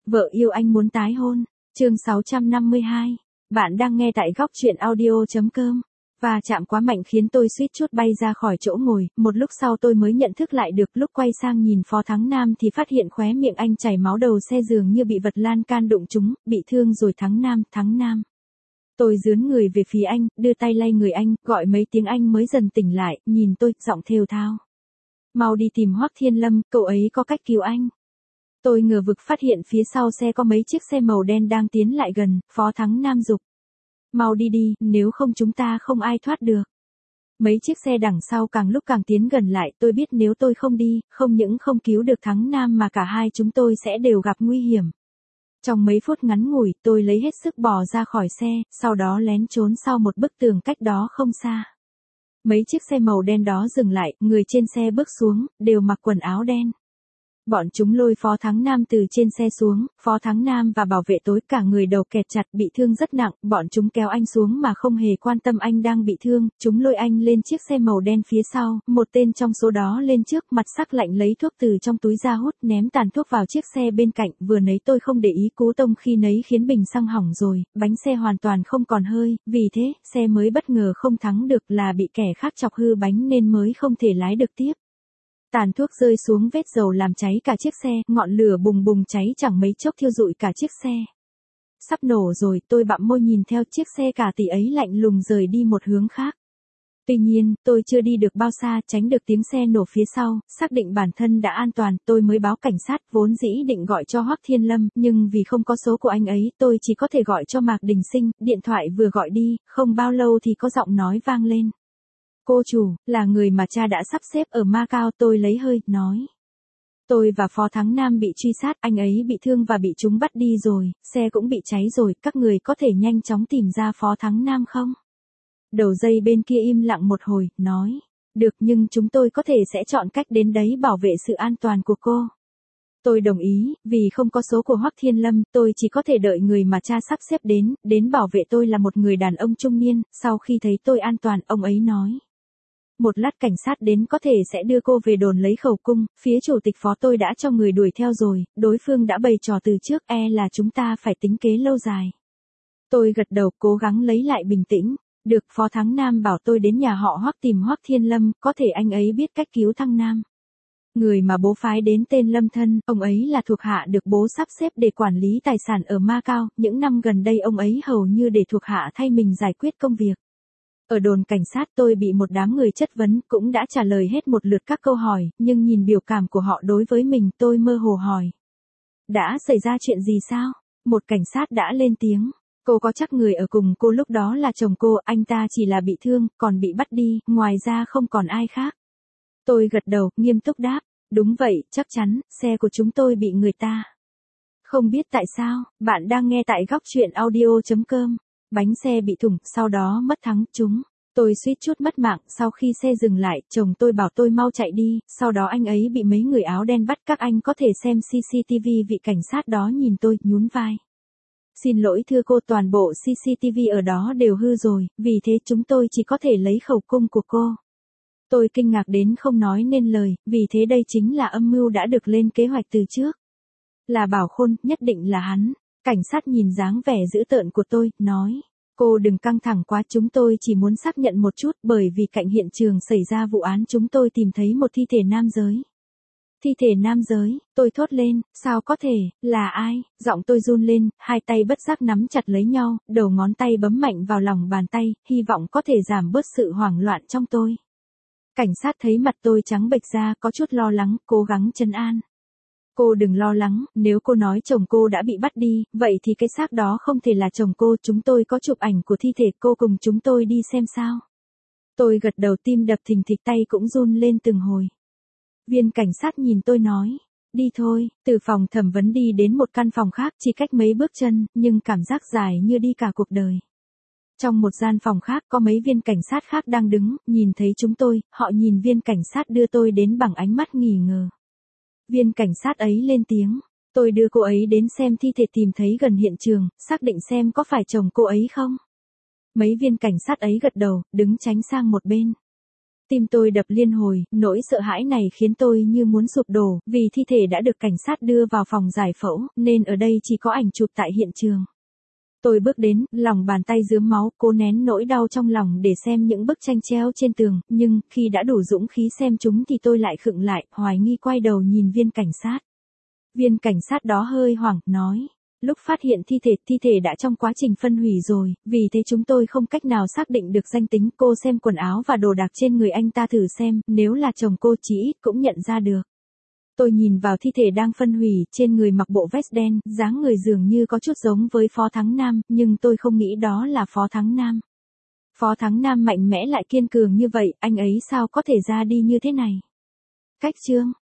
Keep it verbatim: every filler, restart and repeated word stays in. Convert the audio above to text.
Vợ yêu anh muốn tái hôn. Chương sáu trăm năm mươi hai. Bạn đang nghe tại góc truyện audio chấm com. Và chạm quá mạnh khiến tôi suýt chút bay ra khỏi chỗ ngồi, một lúc sau tôi mới nhận thức lại được, lúc quay sang nhìn Phó Thắng Nam thì phát hiện khóe miệng anh chảy máu, đầu xe dường như bị vật lan can đụng trúng, bị thương rồi. Thắng Nam, Thắng Nam. Tôi dướn người về phía anh, đưa tay lay người anh, gọi mấy tiếng anh mới dần tỉnh lại, nhìn tôi, giọng thều thào. Mau đi tìm Hoắc Thiên Lâm, cậu ấy có cách cứu anh. Tôi ngờ vực phát hiện phía sau xe có mấy chiếc xe màu đen đang tiến lại gần, Phó Thắng Nam giục. Mau đi đi, nếu không chúng ta không ai thoát được. Mấy chiếc xe đằng sau càng lúc càng tiến gần lại, tôi biết nếu tôi không đi, không những không cứu được Thắng Nam mà cả hai chúng tôi sẽ đều gặp nguy hiểm. Trong mấy phút ngắn ngủi, tôi lấy hết sức bò ra khỏi xe, sau đó lén trốn sau một bức tường cách đó không xa. Mấy chiếc xe màu đen đó dừng lại, người trên xe bước xuống, đều mặc quần áo đen. Bọn chúng lôi Phó Thắng Nam từ trên xe xuống, Phó Thắng Nam và bảo vệ tối cả người đầu kẹt chặt, bị thương rất nặng, bọn chúng kéo anh xuống mà không hề quan tâm anh đang bị thương, chúng lôi anh lên chiếc xe màu đen phía sau, một tên trong số đó lên trước, mặt sắc lạnh lấy thuốc từ trong túi ra hút, ném tàn thuốc vào chiếc xe bên cạnh, vừa nấy tôi không để ý, cú tông khi nấy khiến bình xăng hỏng rồi, bánh xe hoàn toàn không còn hơi, vì thế, xe mới bất ngờ không thắng được, là bị kẻ khác chọc hư bánh nên mới không thể lái được tiếp. Tàn thuốc rơi xuống vết dầu làm cháy cả chiếc xe, ngọn lửa bùng bùng cháy chẳng mấy chốc thiêu rụi cả chiếc xe. Sắp nổ rồi, tôi bặm môi nhìn theo chiếc xe cả tỷ ấy lạnh lùng rời đi một hướng khác. Tuy nhiên, tôi chưa đi được bao xa, tránh được tiếng xe nổ phía sau, xác định bản thân đã an toàn, tôi mới báo cảnh sát, vốn dĩ định gọi cho Hoắc Thiên Lâm, nhưng vì không có số của anh ấy, tôi chỉ có thể gọi cho Mạc Đình Sinh, điện thoại vừa gọi đi, không bao lâu thì có giọng nói vang lên. Cô chủ, là người mà cha đã sắp xếp ở Macau, tôi lấy hơi, nói. Tôi và Phó Thắng Nam bị truy sát, anh ấy bị thương và bị chúng bắt đi rồi, xe cũng bị cháy rồi, các người có thể nhanh chóng tìm ra Phó Thắng Nam không? Đầu dây bên kia im lặng một hồi, nói. Được, nhưng chúng tôi có thể sẽ chọn cách đến đấy bảo vệ sự an toàn của cô. Tôi đồng ý, vì không có số của Hoắc Thiên Lâm, tôi chỉ có thể đợi người mà cha sắp xếp đến, đến bảo vệ tôi là một người đàn ông trung niên, sau khi thấy tôi an toàn, ông ấy nói. Một lát cảnh sát đến có thể sẽ đưa cô về đồn lấy khẩu cung, phía chủ tịch Phó tôi đã cho người đuổi theo rồi, đối phương đã bày trò từ trước, e là chúng ta phải tính kế lâu dài. Tôi gật đầu, cố gắng lấy lại bình tĩnh. Được, Phó Thắng Nam bảo tôi đến nhà họ Hoắc tìm Hoắc Thiên Lâm, có thể anh ấy biết cách cứu Thăng Nam. Người mà bố phái đến tên Lâm Thân, ông ấy là thuộc hạ được bố sắp xếp để quản lý tài sản ở Macau, những năm gần đây ông ấy hầu như để thuộc hạ thay mình giải quyết công việc. Ở đồn cảnh sát tôi bị một đám người chất vấn, cũng đã trả lời hết một lượt các câu hỏi, nhưng nhìn biểu cảm của họ đối với mình tôi mơ hồ hỏi. Đã xảy ra chuyện gì sao? Một cảnh sát đã lên tiếng. Cô có chắc người ở cùng cô lúc đó là chồng cô, anh ta chỉ là bị thương, còn bị bắt đi, ngoài ra không còn ai khác. Tôi gật đầu, nghiêm túc đáp. Đúng vậy, chắc chắn, xe của chúng tôi bị người ta. Không biết tại sao, bạn đang nghe tại góc truyện audio chấm com. Bánh xe bị thủng, sau đó mất thắng chúng. Tôi suýt chút mất mạng, sau khi xe dừng lại, chồng tôi bảo tôi mau chạy đi, sau đó anh ấy bị mấy người áo đen bắt, các anh có thể xem xê xê tê vê. Vị cảnh sát đó nhìn tôi, nhún vai. Xin lỗi thưa cô, toàn bộ xê xê tê vê ở đó đều hư rồi, vì thế chúng tôi chỉ có thể lấy khẩu cung của cô. Tôi kinh ngạc đến không nói nên lời, vì thế đây chính là âm mưu đã được lên kế hoạch từ trước. Là Bảo Khôn, nhất định là hắn. Cảnh sát nhìn dáng vẻ dữ tợn của tôi, nói. Cô đừng căng thẳng quá, chúng tôi chỉ muốn xác nhận một chút, bởi vì cạnh hiện trường xảy ra vụ án chúng tôi tìm thấy một thi thể nam giới. Thi thể nam giới, tôi thốt lên, sao có thể, là ai? Giọng tôi run lên, hai tay bất giác nắm chặt lấy nhau, đầu ngón tay bấm mạnh vào lòng bàn tay, hy vọng có thể giảm bớt sự hoảng loạn trong tôi. Cảnh sát thấy mặt tôi trắng bệch ra, có chút lo lắng, cố gắng trấn an. Cô đừng lo lắng, nếu cô nói chồng cô đã bị bắt đi, vậy thì cái xác đó không thể là chồng cô, chúng tôi có chụp ảnh của thi thể, cô cùng chúng tôi đi xem sao. Tôi gật đầu, tim đập thình thịch, tay cũng run lên từng hồi. Viên cảnh sát nhìn tôi nói, đi thôi, từ phòng thẩm vấn đi đến một căn phòng khác, chỉ cách mấy bước chân, nhưng cảm giác dài như đi cả cuộc đời. Trong một gian phòng khác có mấy viên cảnh sát khác đang đứng, nhìn thấy chúng tôi, họ nhìn viên cảnh sát đưa tôi đến bằng ánh mắt nghi ngờ. Viên cảnh sát ấy lên tiếng, tôi đưa cô ấy đến xem thi thể tìm thấy gần hiện trường, xác định xem có phải chồng cô ấy không. Mấy viên cảnh sát ấy gật đầu, đứng tránh sang một bên. Tim tôi đập liên hồi, nỗi sợ hãi này khiến tôi như muốn sụp đổ, vì thi thể đã được cảnh sát đưa vào phòng giải phẫu, nên ở đây chỉ có ảnh chụp tại hiện trường. Tôi bước đến, lòng bàn tay rướm máu, cố nén nỗi đau trong lòng để xem những bức tranh treo trên tường, nhưng khi đã đủ dũng khí xem chúng thì tôi lại khựng lại, hoài nghi quay đầu nhìn viên cảnh sát. Viên cảnh sát đó hơi hoảng, nói. Lúc phát hiện thi thể, thi thể đã trong quá trình phân hủy rồi, vì thế chúng tôi không cách nào xác định được danh tính. Cô xem quần áo và đồ đạc trên người anh ta thử xem, nếu là chồng cô chí ít cũng nhận ra được. Tôi nhìn vào thi thể đang phân hủy, trên người mặc bộ vest đen, dáng người dường như có chút giống với Phó Thắng Nam, nhưng tôi không nghĩ đó là Phó Thắng Nam. Phó Thắng Nam mạnh mẽ lại kiên cường như vậy, anh ấy sao có thể ra đi như thế này? Cách chương